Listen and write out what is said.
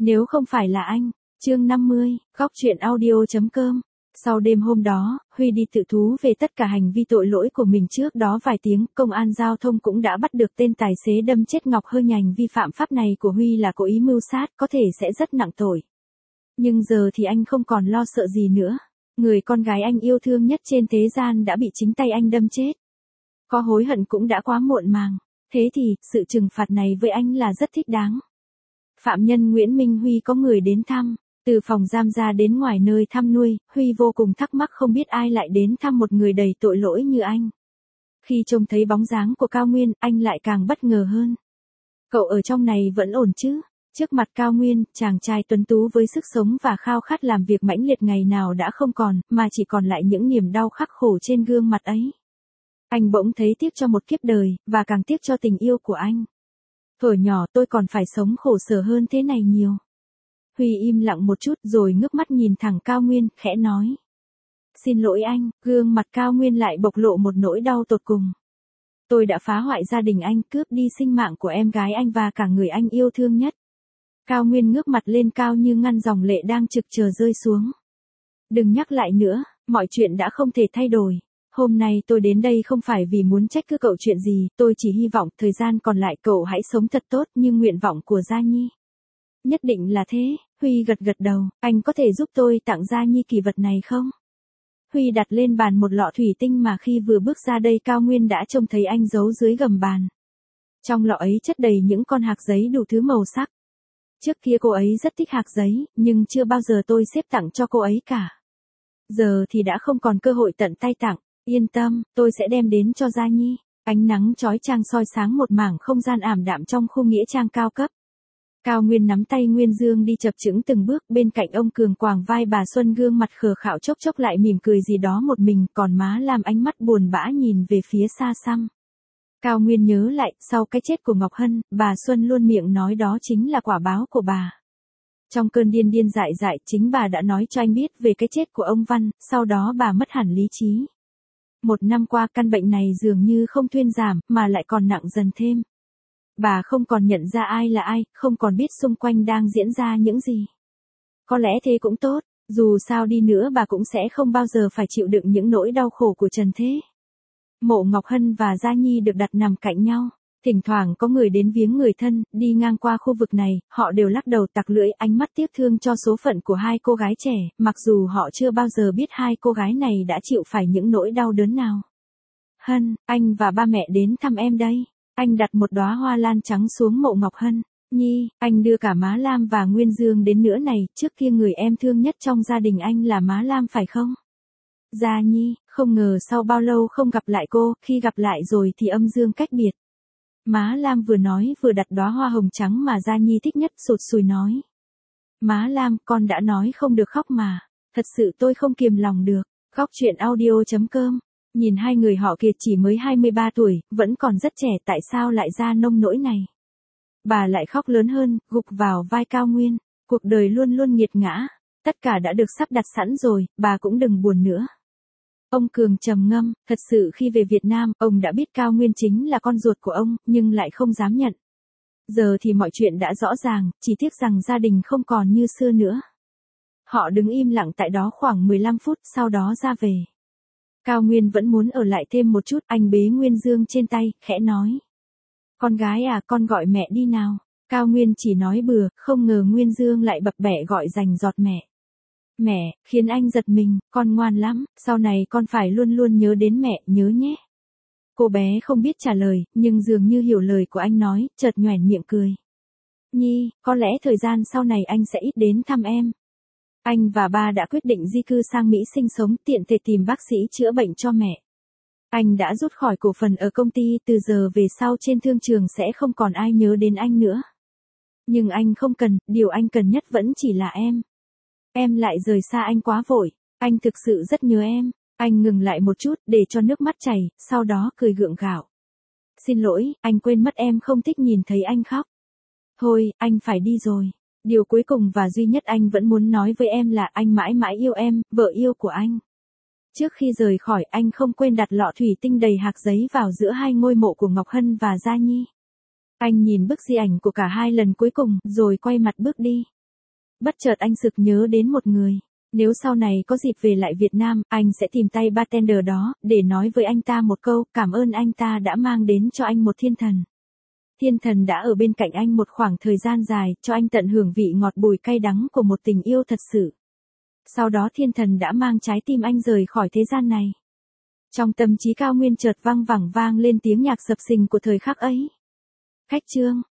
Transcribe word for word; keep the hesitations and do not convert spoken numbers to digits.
Nếu không phải là anh. Chương năm mươi, góc truyện audio.com. Sau đêm hôm đó, Huy đi tự thú về tất cả hành vi tội lỗi của mình trước đó vài tiếng, công an giao thông cũng đã bắt được tên tài xế đâm chết Ngọc Hơi. Hành vi phạm pháp này của Huy là cố ý mưu sát, có thể sẽ rất nặng tội. Nhưng giờ thì anh không còn lo sợ gì nữa. Người con gái anh yêu thương nhất trên thế gian đã bị chính tay anh đâm chết. Có hối hận cũng đã quá muộn màng. Thế thì, sự trừng phạt này với anh là rất thích đáng. Phạm nhân Nguyễn Minh Huy có người đến thăm. Từ phòng giam ra đến ngoài nơi thăm nuôi, Huy vô cùng thắc mắc không biết ai lại đến thăm một người đầy tội lỗi như anh. Khi trông thấy bóng dáng của Cao Nguyên, anh lại càng bất ngờ hơn. Cậu ở trong này vẫn ổn chứ? Trước mặt Cao Nguyên, chàng trai tuấn tú với sức sống và khao khát làm việc mãnh liệt ngày nào đã không còn, mà chỉ còn lại những niềm đau khắc khổ trên gương mặt ấy. Anh bỗng thấy tiếc cho một kiếp đời, và càng tiếc cho tình yêu của anh. Thuở nhỏ tôi còn phải sống khổ sở hơn thế này nhiều. Huy im lặng một chút rồi ngước mắt nhìn thẳng Cao Nguyên, khẽ nói. Xin lỗi anh, gương mặt Cao Nguyên lại bộc lộ một nỗi đau tột cùng. Tôi đã phá hoại gia đình anh, cướp đi sinh mạng của em gái anh và cả người anh yêu thương nhất. Cao Nguyên ngước mặt lên cao như ngăn dòng lệ đang trực chờ rơi xuống. Đừng nhắc lại nữa, mọi chuyện đã không thể thay đổi. Hôm nay tôi đến đây không phải vì muốn trách cứ cậu chuyện gì, tôi chỉ hy vọng thời gian còn lại cậu hãy sống thật tốt như nguyện vọng của Gia Nhi. Nhất định là thế, Huy gật gật đầu, anh có thể giúp tôi tặng Gia Nhi kỳ vật này không? Huy đặt lên bàn một lọ thủy tinh mà khi vừa bước ra đây Cao Nguyên đã trông thấy anh giấu dưới gầm bàn. Trong lọ ấy chất đầy những con hạc giấy đủ thứ màu sắc. Trước kia cô ấy rất thích hạc giấy, nhưng chưa bao giờ tôi xếp tặng cho cô ấy cả. Giờ thì đã không còn cơ hội tận tay tặng, yên tâm, tôi sẽ đem đến cho Gia Nhi. Ánh nắng chói chang soi sáng một mảng không gian ảm đạm trong khu nghĩa trang cao cấp. Cao Nguyên nắm tay Nguyên Dương đi chập chững từng bước, bên cạnh ông cường quàng vai bà Xuân gương mặt khờ khạo chốc chốc lại mỉm cười gì đó một mình, còn má làm ánh mắt buồn bã nhìn về phía xa xăm. Cao Nguyên nhớ lại, sau cái chết của Ngọc Hân, bà Xuân luôn miệng nói đó chính là quả báo của bà. Trong cơn điên điên dại dại, chính bà đã nói cho anh biết về cái chết của ông Văn, sau đó bà mất hẳn lý trí. Một năm qua căn bệnh này dường như không thuyên giảm, mà lại còn nặng dần thêm. Bà không còn nhận ra ai là ai, không còn biết xung quanh đang diễn ra những gì. Có lẽ thế cũng tốt, dù sao đi nữa bà cũng sẽ không bao giờ phải chịu đựng những nỗi đau khổ của trần thế. Mộ Ngọc Hân và Gia Nhi được đặt nằm cạnh nhau. Thỉnh thoảng có người đến viếng người thân, đi ngang qua khu vực này, họ đều lắc đầu tặc lưỡi, ánh mắt tiếc thương cho số phận của hai cô gái trẻ, mặc dù họ chưa bao giờ biết hai cô gái này đã chịu phải những nỗi đau đớn nào. Hân, anh và ba mẹ đến thăm em đây. Anh đặt một đóa hoa lan trắng xuống mộ Ngọc Hân. Nhi, anh đưa cả má Lam và Nguyên Dương đến nữa này, trước kia người em thương nhất trong gia đình anh là má Lam phải không? Gia Nhi, không ngờ sau bao lâu không gặp lại cô, khi gặp lại rồi thì âm dương cách biệt. Má Lam vừa nói vừa đặt đóa hoa hồng trắng mà Gia Nhi thích nhất, sụt sùi nói. Má Lam, con đã nói không được khóc mà. Thật sự tôi không kiềm lòng được. Góc truyện audio.com. Nhìn hai người họ kia chỉ mới hai mươi ba tuổi, vẫn còn rất trẻ, tại sao lại ra nông nỗi này? Bà lại khóc lớn hơn, gục vào vai Cao Nguyên. Cuộc đời luôn luôn nghiệt ngã. Tất cả đã được sắp đặt sẵn rồi, bà cũng đừng buồn nữa. Ông Cường trầm ngâm, thật sự khi về Việt Nam, ông đã biết Cao Nguyên chính là con ruột của ông, nhưng lại không dám nhận. Giờ thì mọi chuyện đã rõ ràng, chỉ tiếc rằng gia đình không còn như xưa nữa. Họ đứng im lặng tại đó khoảng mười lăm phút, sau đó ra về. Cao Nguyên vẫn muốn ở lại thêm một chút, anh bế Nguyên Dương trên tay, khẽ nói. Con gái à, con gọi mẹ đi nào. Cao Nguyên chỉ nói bừa, không ngờ Nguyên Dương lại bập bẹ gọi rành giọt mẹ. Mẹ, khiến anh giật mình, con ngoan lắm, sau này con phải luôn luôn nhớ đến mẹ, nhớ nhé. Cô bé không biết trả lời, nhưng dường như hiểu lời của anh nói, chợt nhoẻn miệng cười. Nhi, có lẽ thời gian sau này anh sẽ ít đến thăm em. Anh và ba đã quyết định di cư sang Mỹ sinh sống, tiện thể tìm bác sĩ chữa bệnh cho mẹ. Anh đã rút khỏi cổ phần ở công ty, từ giờ về sau trên thương trường sẽ không còn ai nhớ đến anh nữa. Nhưng anh không cần, điều anh cần nhất vẫn chỉ là em. Em lại rời xa anh quá vội, anh thực sự rất nhớ em. Anh ngừng lại một chút để cho nước mắt chảy, sau đó cười gượng gạo. Xin lỗi, anh quên mất em không thích nhìn thấy anh khóc. Thôi, anh phải đi rồi. Điều cuối cùng và duy nhất anh vẫn muốn nói với em là anh mãi mãi yêu em, vợ yêu của anh. Trước khi rời khỏi, anh không quên đặt lọ thủy tinh đầy hạc giấy vào giữa hai ngôi mộ của Ngọc Hân và Gia Nhi. Anh nhìn bức di ảnh của cả hai lần cuối cùng, rồi quay mặt bước đi. Bất chợt anh sực nhớ đến một người. Nếu sau này có dịp về lại Việt Nam, anh sẽ tìm tay bartender đó, để nói với anh ta một câu, cảm ơn anh ta đã mang đến cho anh một thiên thần. Thiên thần đã ở bên cạnh anh một khoảng thời gian dài, cho anh tận hưởng vị ngọt bùi cay đắng của một tình yêu thật sự. Sau đó thiên thần đã mang trái tim anh rời khỏi thế gian này. Trong tâm trí Cao Nguyên chợt vang vẳng vang lên tiếng nhạc sập sình của thời khắc ấy. Khách chương